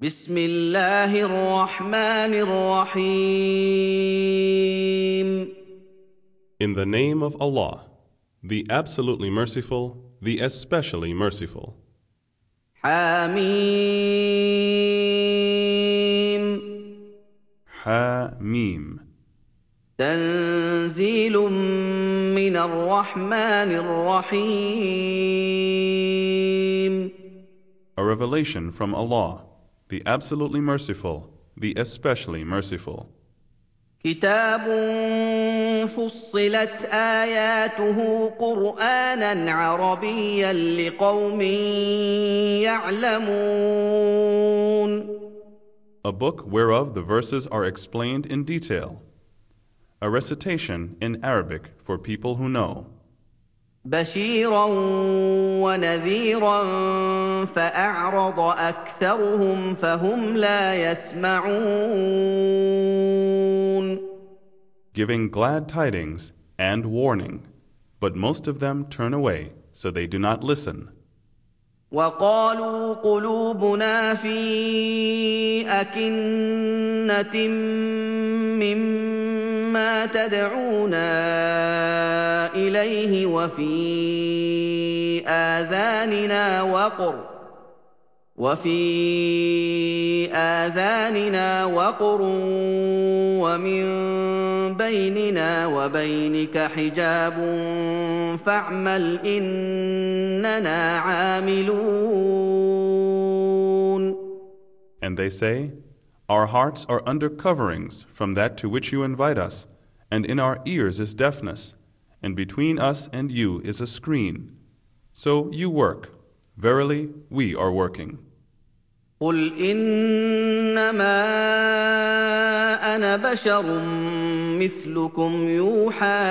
بسم الله الرحمن الرحيم. In the name of Allah, the absolutely merciful, the especially merciful. حميم. Hamim. تنزيل من الرحمن الرحيم. A revelation from Allah, the absolutely merciful, the especially merciful. كتاب فصلت آياته قرآنا عربيا لقوم يعلمون. A book whereof the verses are explained in detail. A recitation in Arabic for people who know. بشيرا ونذيرا فأعرض أكثرهم فهم لا يسمعون. Giving glad tidings and warning, but most of them turn away, so they do not listen. وقالوا قلوبنا في أكنة مما تدعونا إليه وفي آذاننا وقر ومن بيننا وبينك حجاب فاعمل إننا عاملون. And they say, our hearts are under coverings from that to which you invite us, and in our ears is deafness, and between us and you is a screen. So you work. Verily, we are working. قل إنما أنا بشر مثلكم يوحى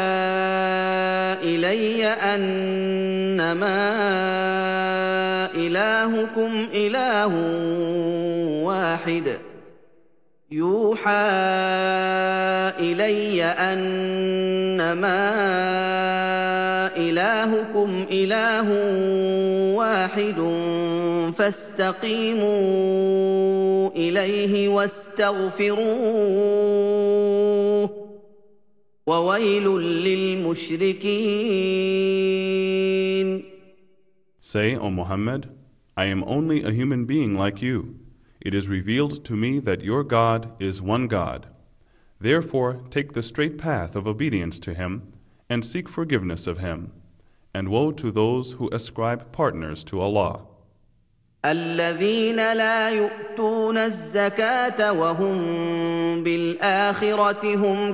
إلي أنما إلهكم إله واحد فاستقيموا إليه واستغفروه وويل للمشركين. Say, O Muhammad, I am only a human being like you. It is revealed to me that your God is one God. Therefore, take the straight path of obedience to Him and seek forgiveness of Him. And woe to those who ascribe partners to Allah. الذين لا يؤتون الزكاة وهم بالآخرة هم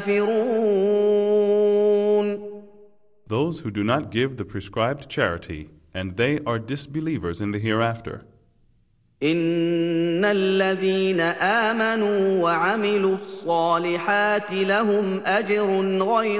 كافرون. Those who do not give the prescribed charity, and they are disbelievers in the hereafter. إن الذين آمنوا وعملوا الصالحات لهم أجر غير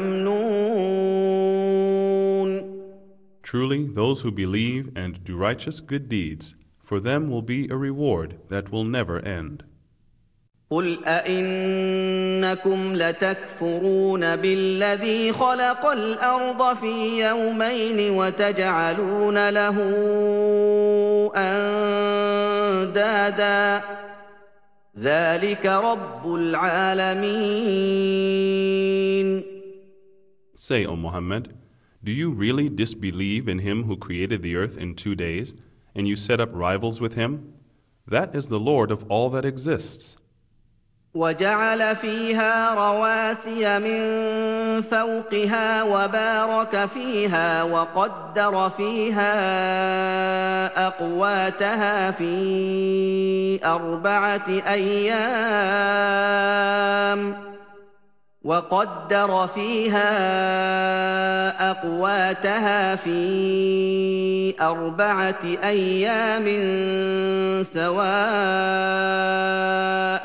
ممنون. Truly, those who believe and do righteous good deeds, for them will be a reward that will never end. قل أئنكم لتكفرون بالذي خلق الأرض في يومين وتجعلون له أندادا ذلك رب العالمين. Say, O Muhammad, do you really disbelieve in Him who created the earth in 2 days, and you set up rivals with Him? That is the Lord of all that exists. وجعل فيها رواسي من فوقها وبارك فيها وقدر فيها أقواتها في أربعة أيام سواء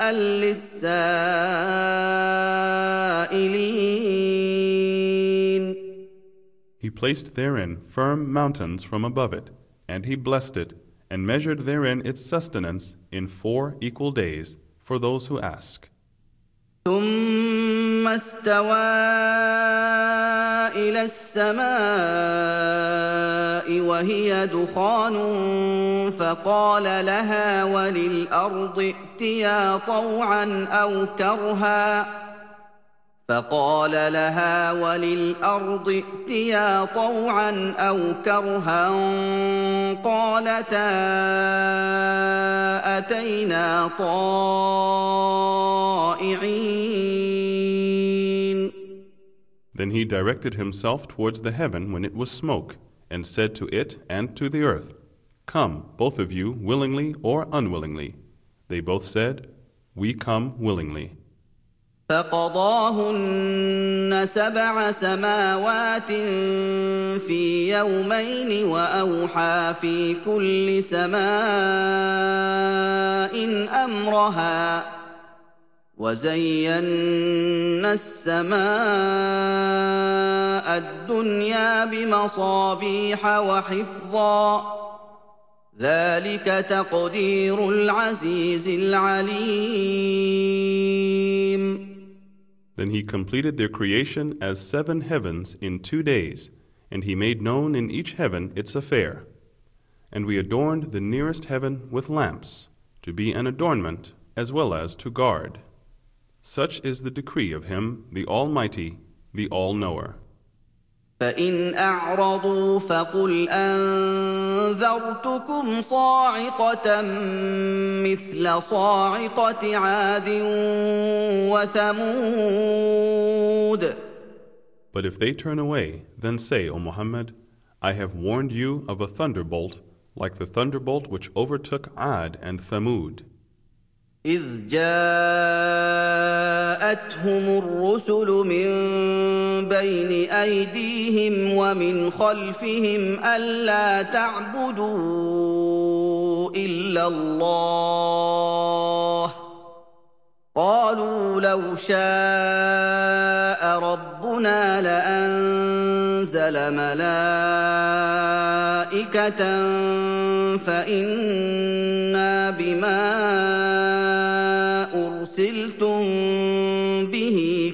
للسائلين. He placed therein firm mountains from above it, and He blessed it, and measured therein its sustenance in 4 equal days for those who ask. ثم استوى إلى السماء وهي دخان فقال لها وللأرض ائتيا طوعا أو كرها قالتا أتينا طائعين. Then he directed himself towards the heaven when it was smoke, and said to it and to the earth, "Come, both of you, willingly or unwillingly." They both said, "We come willingly." فقضاهن 7 سماوات في يومين وأوحى في كل سماء أمرها وزينا السماء الدنيا بمصابيح وحفظا ذلك تقدير العزيز العليم. Then he completed their creation as 7 heavens in 2 days, and he made known in each heaven its affair. And we adorned the nearest heaven with lamps, to be an adornment as well as to guard. Such is the decree of him, the Almighty, the All-Knower. فإن أعرضوا فقل أنذرتكم صاعقة مثل صاعقة عاد وثمود. But if they turn away, then say, O Muhammad, I have warned you of a thunderbolt like the thunderbolt which overtook Ad and Thamud. إذ جاءتهم الرسل من بين أيديهم ومن خلفهم ألا تعبدوا إلا الله قالوا لو شاء ربنا لأنزل ملائكة فإنا بما أرسلتم به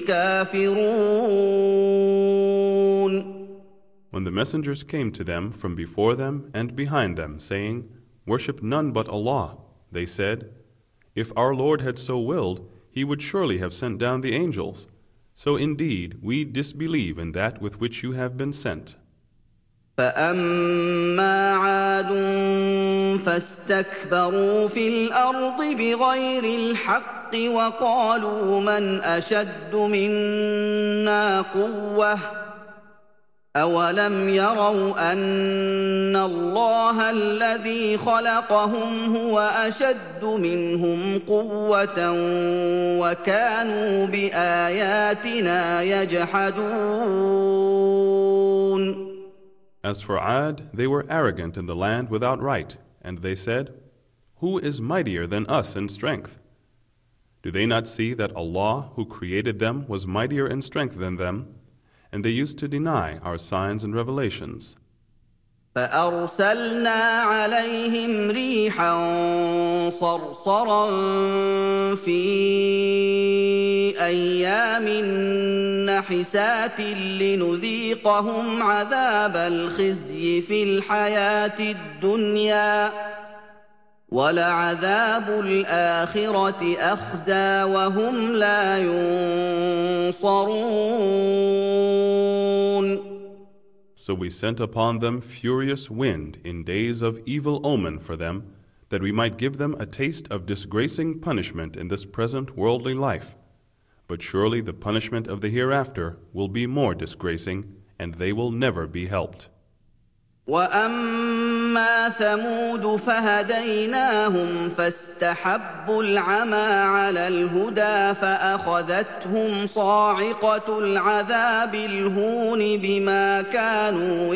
كافرون. When the messengers came to them from before them and behind them, saying, Worship none but Allah, they said, If our Lord had so willed, He would surely have sent down the angels. So indeed, we disbelieve in that with which you have been sent. فأما عاد فاستكبروا في الأرض بغير الحق وقالوا من أشد منا قوة أولم يروا أن الله الذي خلقهم هو أشد منهم قوة وكانوا بآياتنا يجحدون. As for Ad, they were arrogant in the land without right, and they said, Who is mightier than us in strength? Do they not see that Allah, who created them, was mightier in strength than them? And they used to deny our signs and revelations. فأرسلنا عليهم ريحا صرصرا في أيام نحسات لنذيقهم عذاب الخزي في الحياة الدنيا ولعذاب الآخرة أخزى وهم لا ينصرون. So we sent upon them furious wind in days of evil omen for them, that we might give them a taste of disgracing punishment in this present worldly life. But surely the punishment of the hereafter will be more disgracing, and they will never be helped. وأما ثمود فهديناهم فاستحبوا العمى على الهدى فأخذتهم صاعقة العذاب الهون بما كانوا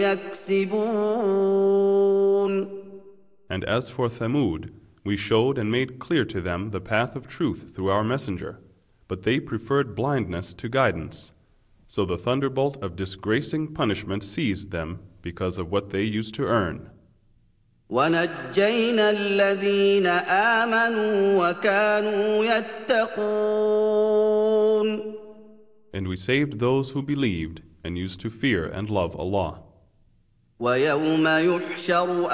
يكسبون. And as for Thamud, we showed and made clear to them the path of truth through our messenger, but they preferred blindness to guidance. So the thunderbolt of disgracing punishment seized them because of what they used to earn. ونجينا الذين آمنوا وكانوا يتقون. And we saved those who believed and used to fear and love Allah. ويوم يحشر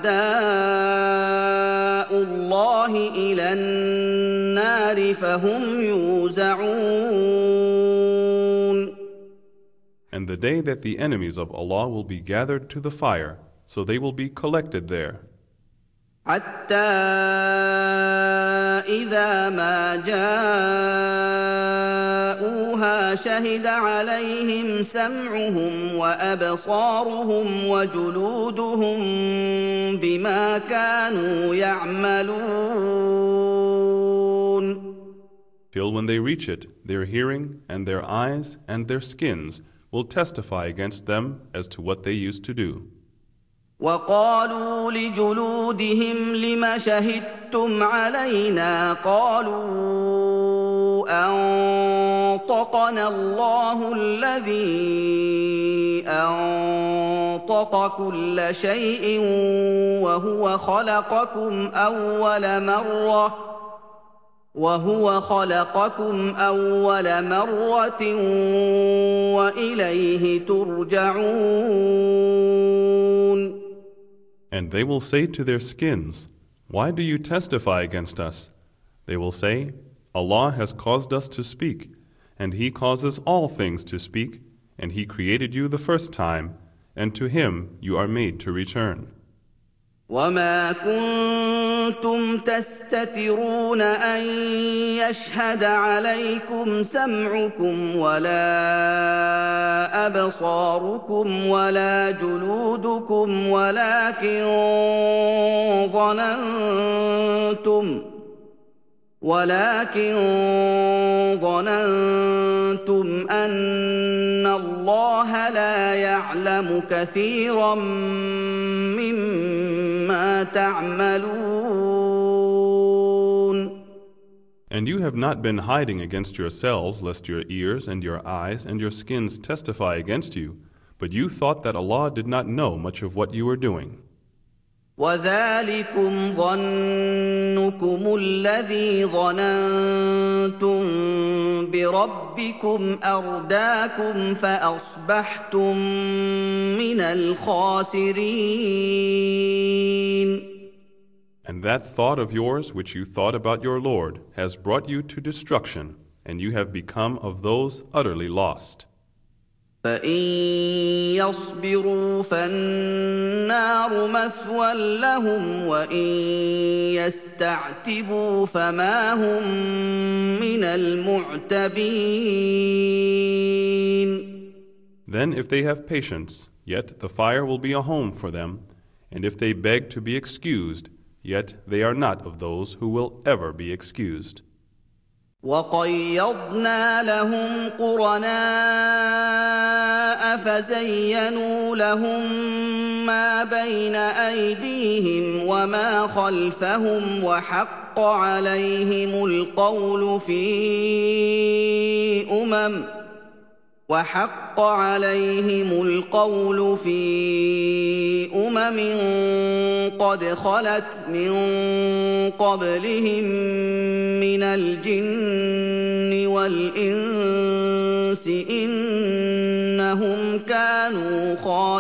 أعداء الله إلى النار فهم يوزعون. And the day that the enemies of Allah will be gathered to the fire, so they will be collected there. حتى إذا ما جاءوها شهد عليهم سمعهم وأبصارهم وجلودهم بما كانوا يعملون. Till when they reach it, their hearing and their eyes and their skins will testify against them as to what they used to do. وقالوا لجلودهم لم شهدتم علينا قالوا أنطقنا الله الذي أنطق كل شيء وهو خلقكم أول مرة وإليه ترجعون. And they will say to their skins, "Why do you testify against us?" They will say, "Allah has caused us to speak, and He causes all things to speak, and He created you the first time, and to Him you are made to return." وما كنتم تستترون أن يشهد عليكم سمعكم ولا أبصاركم ولا جلودكم ولكن ظننتم أن الله لا يعلم كثيرا مما تعملون. And you have not been hiding against yourselves, lest your ears and your eyes and your skins testify against you, but you thought that Allah did not know much of what you were doing. وذلكم ظنكم الذي ظننتم بربكم أرداكم فأصبحتم من الخاسرين. And that thought of yours which you thought about your Lord has brought you to destruction, and you have become of those utterly lost. فإن يصبروا فالنار مثوى لهم وإن يستعتبوا فما هم من المعتبين. Then if they have patience, yet the fire will be a home for them, and if they beg to be excused, yet they are not of those who will ever be excused. وَقَيَّضْنَا لَهُمْ قُرَنَاءَ فَزَيَّنُوا لَهُم مَّا بَيْنَ أَيْدِيهِمْ وَمَا خَلْفَهُمْ وَحَقَّ عَلَيْهِمُ الْقَوْلُ في أمم قد خلت من قبلهم من الجن والإنس إنهم كانوا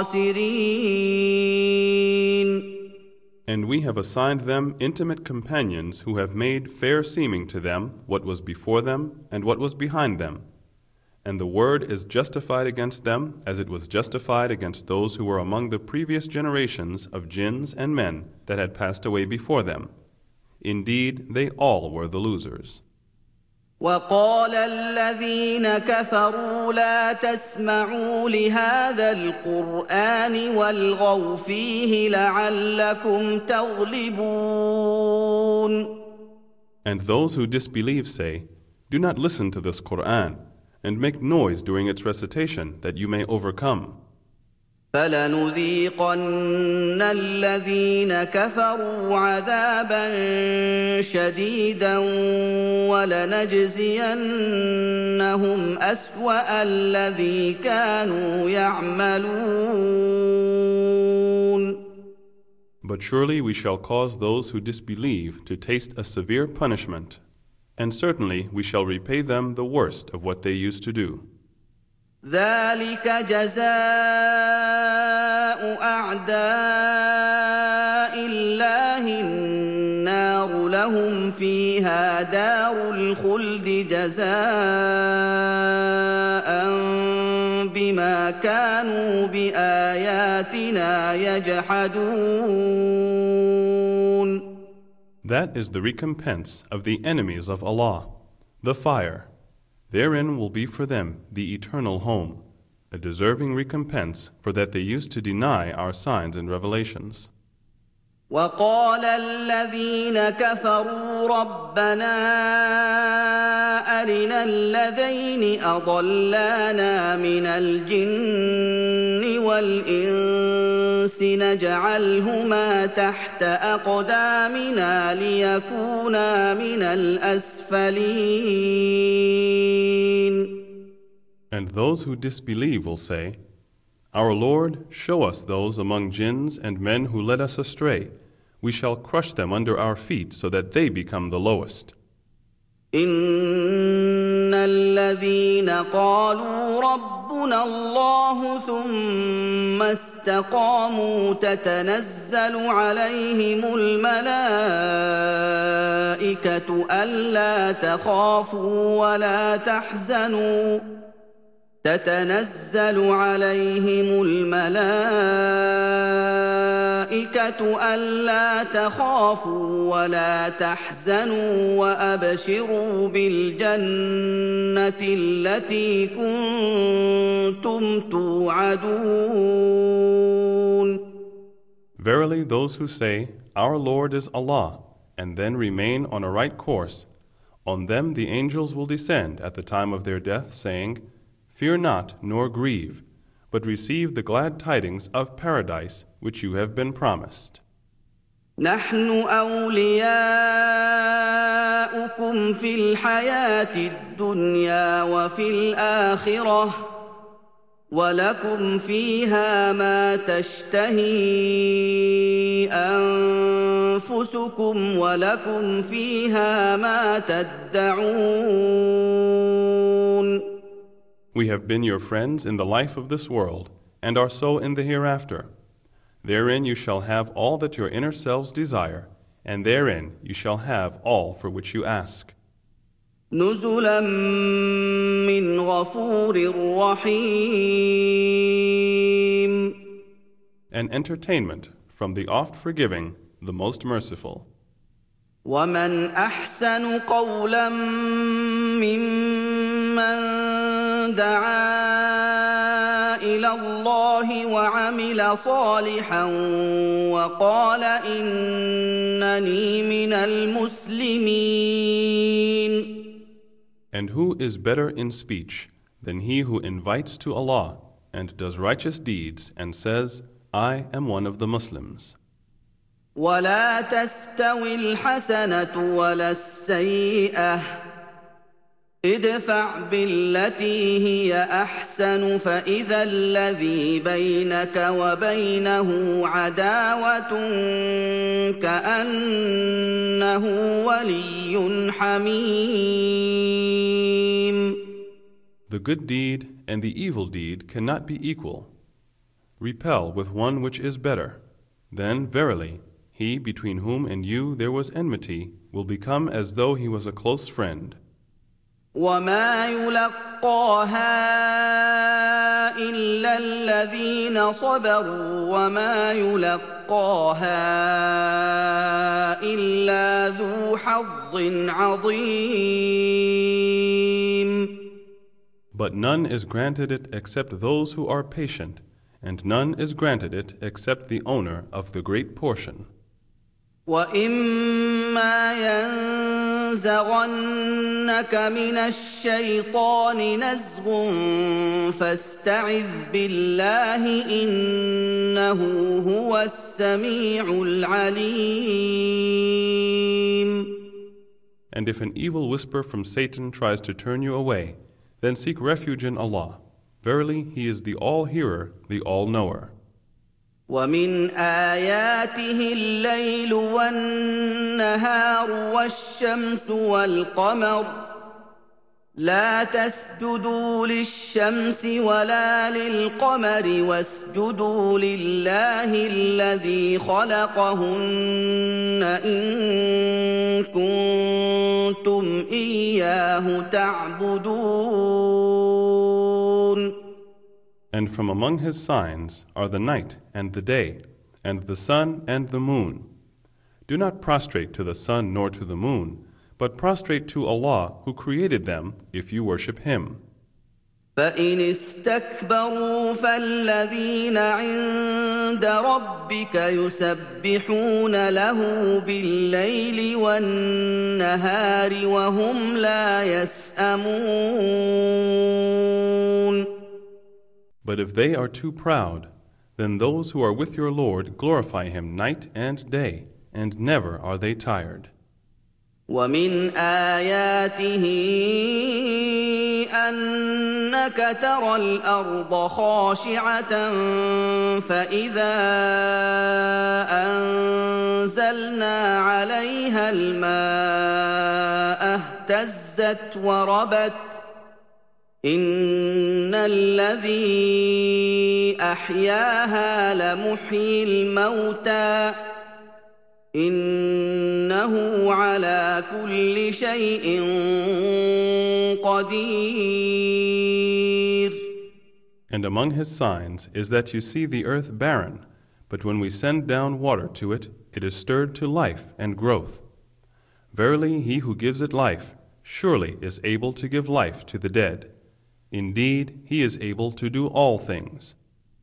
خاسرين. And we have assigned them intimate companions who have made fair seeming to them what was before them and what was behind them. And the word is justified against them as it was justified against those who were among the previous generations of jinns and men that had passed away before them. Indeed, they all were the losers. وقال الذين كفروا لا تسمعوا لهذا القرآن والغوا فيه لعلكم تغلبون. And those who disbelieve say, "Do not listen to this Qur'an, and make noise during its recitation, that you may overcome." فَلَنُذِيقَنَّ الَّذِينَ كَفَرُوا عَذَابًا شَدِيدًا وَلَنَجْزِيَنَّهُمْ أَسْوَأَ الَّذِي كَانُوا يَعْمَلُونَ. But surely we shall cause those who disbelieve to taste a severe punishment, and certainly we shall repay them the worst of what they used to do. ذلك جزاء أعداء الله النار لهم فيها دار الخلد جزاء بما كانوا بآياتنا يجحدون. That is the recompense of the enemies of Allah, the fire. Therein will be for them the eternal home, a deserving recompense for that they used to deny our signs and revelations. وقال الذين كفروا ربنا أرنا الذين أضلانا من الجن والإنس نجعلهما تحت أقدامنا ليكونا من الأسفلين. And those who disbelieve will say, Our Lord, show us those among jinns and men who led us astray. We shall crush them under our feet so that they become the lowest. إن الذين قالوا ربنا الله ثم استقاموا تتنزل عليهم الملائكة ألا تخافوا ولا تحزنوا تتنزل عليهم الملائكة ألا تخافوا ولا تحزنوا وأبشروا بالجنة التي كنتم توعدون. Verily, those who say, Our Lord is Allah, and then remain on a right course, on them the angels will descend at the time of their death, saying, Fear not, nor grieve, but receive the glad tidings of paradise which you have been promised. نحن أولياؤكم في الحياة الدنيا وفي الآخرة ولكم فيها ما تشتهي أنفسكم ولكم فيها ما تدعون. We have been your friends in the life of this world, and are so in the hereafter. Therein you shall have all that your inner selves desire, and therein you shall have all for which you ask. نزلا من غفور رحيم. An entertainment from the oft-forgiving, the most merciful. ومن أحسن قولا ممن دعا إلى الله وعمل صالحا وقال إنني من المسلمين. And who is better in speech than he who invites to Allah and does righteous deeds and says, I am one of the Muslims. ولا تستوي الحسنة ولا السيئة ادفع بالتي هي أحسن فإذا الذي بينك وبينه عداوة كأنه ولي حميم. The good deed and the evil deed cannot be equal. Repel with one which is better. Then, verily, he between whom and you there was enmity will become as though he was a close friend. وما يلقاها إلا الذين صبروا وما يلقاها إلا ذو حظ عظيم. But none is granted it except those who are patient, and none is granted it except the owner of the great portion. وَإِمَّا يَنزَغَنَّكَ مِنَ الشَّيْطَانِ نَزْغٌ فَاسْتَعِذْ بِاللَّهِ إِنَّهُ هُوَ السَّمِيعُ الْعَلِيمُ. And if an evil whisper from Satan tries to turn you away, then seek refuge in Allah. Verily, He is the All-Hearer, the All-Knower. ومن آياته الليل والنهار والشمس والقمر لا تسجدوا للشمس ولا للقمر واسجدوا لله الذي خلقهن إن كنتم إياه تعبدون. And from among his signs are the night and the day, and the sun and the moon. Do not prostrate to the sun nor to the moon, but prostrate to Allah who created them if you worship Him. فإن استكبروا فالذين عند ربك يسبحون له بالليل والنهار وهم لا يسأمون. But if they are too proud, then those who are with your Lord glorify Him night and day, and never are they tired. ومن آياته أنك ترى الأرض خاشعة فإذا أنزلنا عليها الماء اهتزت وربت إن الذي أحياها لمحيي الموتى إنه على كل شيء قدير. And among his signs is that you see the earth barren, but when we send down water to it, it is stirred to life and growth. Verily, he who gives it life surely is able to give life to the dead. Indeed, he is able to do all things.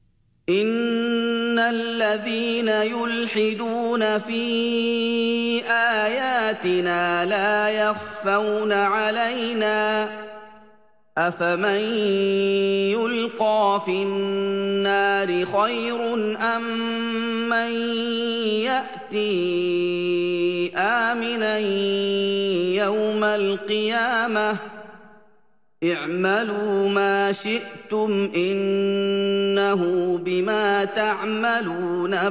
إن الذين يلحدون في آياتنا لا يخفون علينا أفمن يلقى في النار خير أم من يأتي آمنا يوم القيامة اعملوا ما شئتم إنه بما تعملون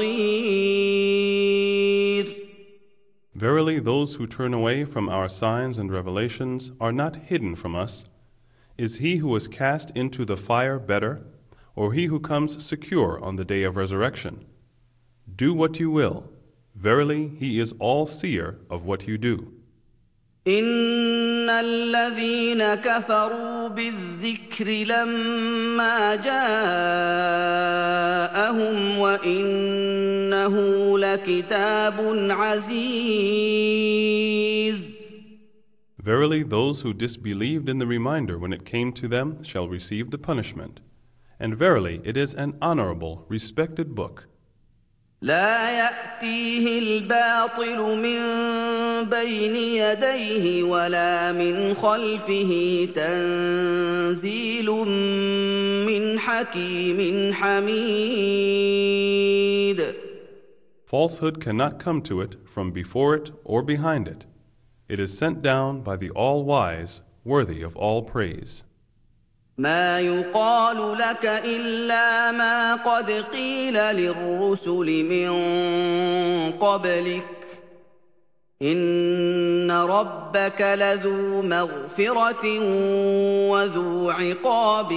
بصير. Verily, those who turn away from our signs and revelations are not hidden from us. Is he who is cast into the fire better, or he who comes secure on the day of resurrection? Do what you will. Verily, he is all-seer of what you do. إن الذين كفروا بالذكر لما جاءهم وإنه لكتاب عزيز. Verily, those who disbelieved in the reminder when it came to them shall receive the punishment. And verily, it is an honorable, respected book. لا يأتيه الباطل من بين يديه ولا من خلفه تنزيل من حكيم حميد. Falsehood cannot come to it from before it or behind it. It is sent down by the all-wise, worthy of all praise. ما يقال لك إلا ما قد قيل للرسل من قبلك إن ربك لذو مغفرة وذو عقاب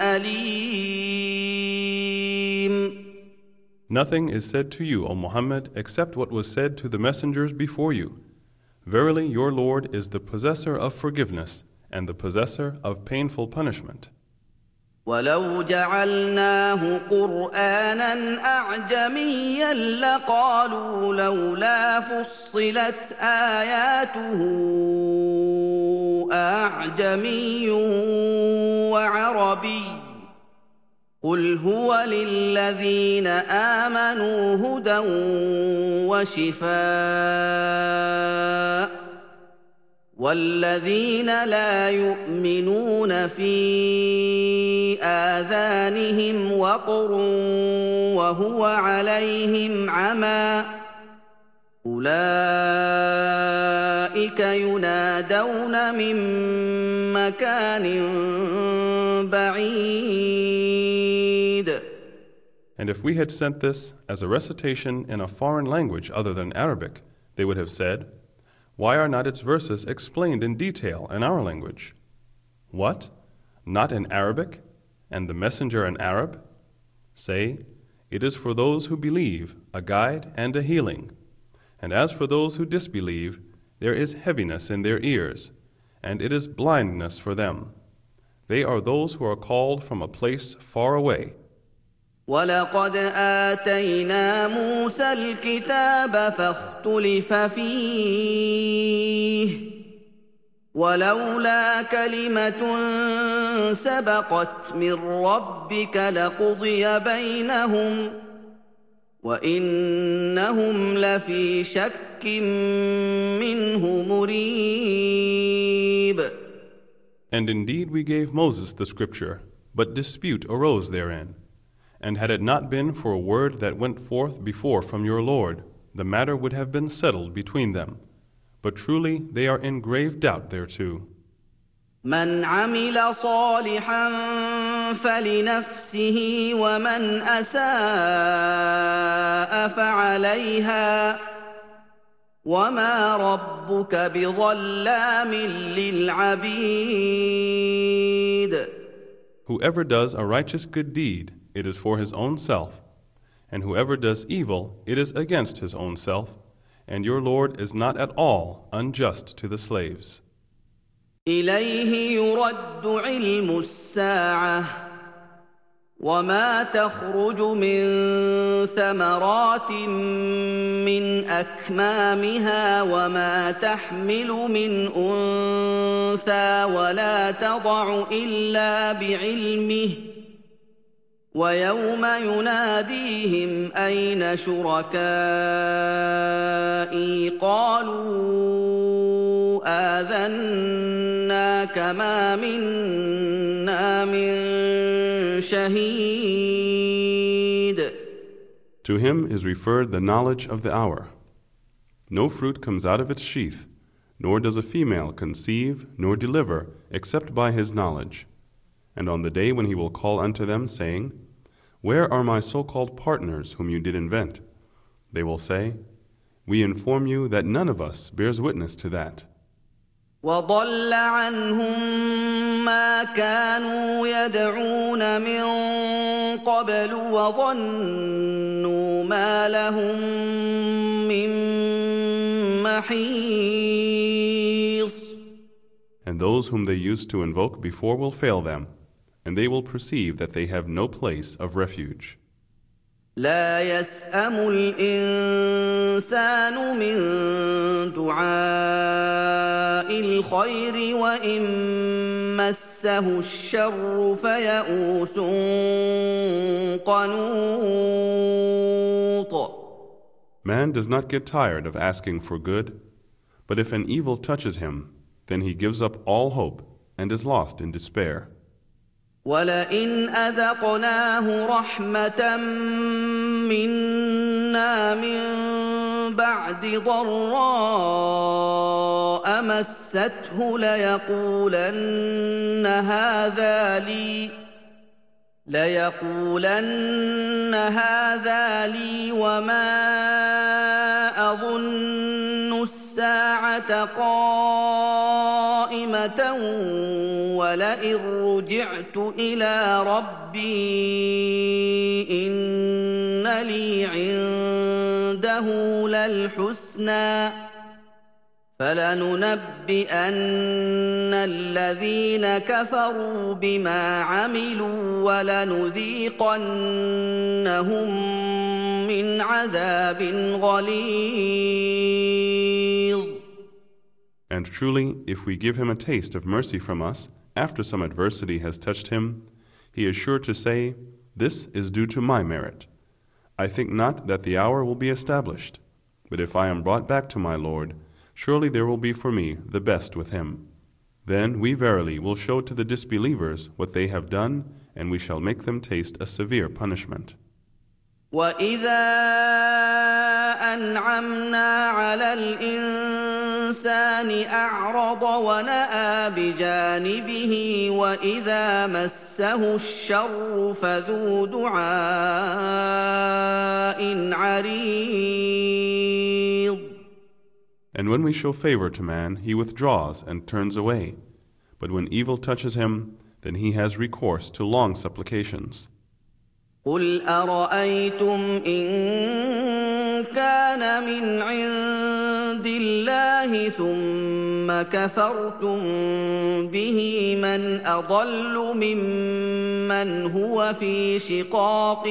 أليم. Nothing is said to you, O Muhammad, except what was said to the messengers before you. Verily, your Lord is the possessor of forgiveness and the possessor of painful punishment. ولو جعلناه قرآنا أعجميا لقالوا لولا فصلت آياته أعجمي وعربي قل هو للذين آمنوا هدى وشفاء والذين لا يؤمنون في آذانهم وقر وهو عليهم عمى أولئك ينادون من مكان بعيد. And if we had sent this as a recitation in a foreign language other than Arabic, they would have said, why are not its verses explained in detail in our language? What? Not in Arabic, and the messenger an Arab? Say, it is for those who believe a guide and a healing. And as for those who disbelieve, there is heaviness in their ears, and it is blindness for them. They are those who are called from a place far away. وَلَقَدْ آتَيْنَا مُوسَى الْكِتَابَ فَاخْتُلِفَ فِيهِ وَلَوْلَا كَلِمَةٌ سَبَقَتْ مِنْ رَبِّكَ لَقُضِيَ بَيْنَهُمْ وَإِنَّهُمْ لَفِي شَكٍّ مِّنْهُ مُرِيبٍ. And indeed we gave Moses the scripture, but dispute arose therein. And had it not been for a word that went forth before from your Lord, the matter would have been settled between them. But truly they are in grave doubt thereto. مَنْ عَمِلَ صَالِحًا فَلِنَفْسِهِ وَمَنْ أَسَاءَ فَعَلَيْهَا وَمَا رَبُّكَ بِظَلَّامٍ لِلْعَبِيدِ. Whoever does a righteous good deed, it is for his own self, and whoever does evil, it is against his own self, and your Lord is not at all unjust to the slaves. إِلَيْهِ يُرَدُّ عِلْمُ السَّاعَةِ وَمَا تَخْرُجُ مِن ثَمَرَاتٍ مِّنْ أَكْمَامِهَا وَمَا تَحْمِلُ مِنْ أُنثَىٰ وَلَا تَضَعُ إِلَّا بِعِلْمِهِ وَيَوْمَ يُنَادِيهِمْ أَيْنَ شُرَكَائِي قَالُوا آذَنَّاكَ مَا مِنَّا مِن شَهِيدٍ. To him is referred the knowledge of the hour. No fruit comes out of its sheath, nor does a female conceive nor deliver except by his knowledge. And on the day when he will call unto them, saying, Where are my so-called partners whom you did invent? They will say, We inform you that none of us bears witness to that. وَضَلَّ عَنْهُم مَّا كَانُوا يَدْعُونَ مِن قَبْلُ وَظَنُّوا مَا لَهُم مِّن مَّحِيصٍ. And those whom they used to invoke before will fail them, and they will perceive that they have no place of refuge. لا يسأم الإنسان من دعاء الخير وإن مسه الشر فيئوس قنوط. Man does not get tired of asking for good, but if an evil touches him, then he gives up all hope and is lost in despair. وَلَئِنْ أَذَقْنَاهُ رَحْمَةً مِّنَّا مِن بَعْدِ ضَرَّاءَ مَسَّتْهُ لَيَقُولَنَّ هَٰذَا لِي وَمَا أَظُنُّ السَّاعَةَ قَائِمَةً وَلَئِن رُّجِعْتُ إِلَىٰ رَبِّي إِنَّ لِي عِندَهُ لَلْحُسْنَىٰ فَلَنُنَبِّئَنَّ الَّذِينَ كَفَرُوا بِمَا عَمِلُوا وَلَنُذِيقَنَّهُم مِّنْ عَذَابٍ غَلِيظٍ. And truly, if we give him a taste of mercy from us, after some adversity has touched him, he is sure to say, This is due to my merit. I think not that the hour will be established, but if I am brought back to my Lord, surely there will be for me the best with him. Then we verily will show to the disbelievers what they have done, and we shall make them taste a severe punishment. وَإِذَا أَنْعَمْنَا عَلَى الْإِنسَانِ أَعْرَضَ وَنَأَىٰ بِجَانِبِهِ وَإِذَا مَسَّهُ الشَّرُّ فَذُو دُعَاءٍ عَرِيضٍ. And when we show favor to man, he withdraws and turns away. But when evil touches him, then he has recourse to long supplications. قل أرأيتم إن كان من عند الله ثم كفرتم به من أضل ممن هو في شقاق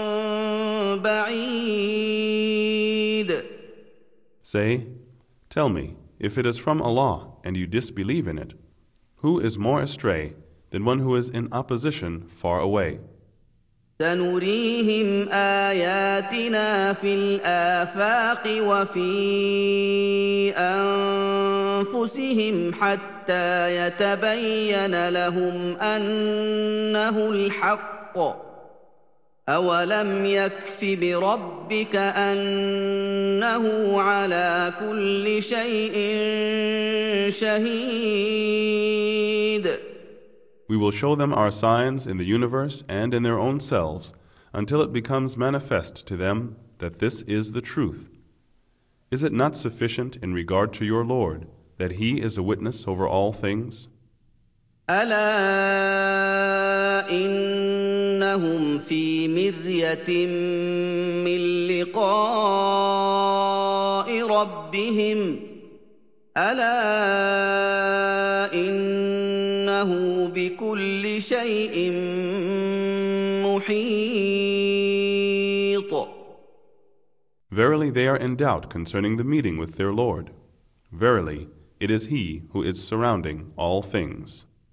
بعيد. Say, tell me, if it is from Allah and you disbelieve in it, who is more astray than one who is in opposition far away? سنريهم آياتنا في الآفاق وفي أنفسهم حتى يتبين لهم أنه الحق أولم يكف بربك أنه على كل شيء شهيد. We will show them our signs in the universe and in their own selves until it becomes manifest to them that this is the truth. Is it not sufficient in regard to your Lord that He is a witness over all things? ألا إنهم في مرية من لقاء ربهم ألا إنه بكل شيء محيط. Verily they are in doubt concerning the meeting with their Lord. Verily, it is He who is surrounding all things.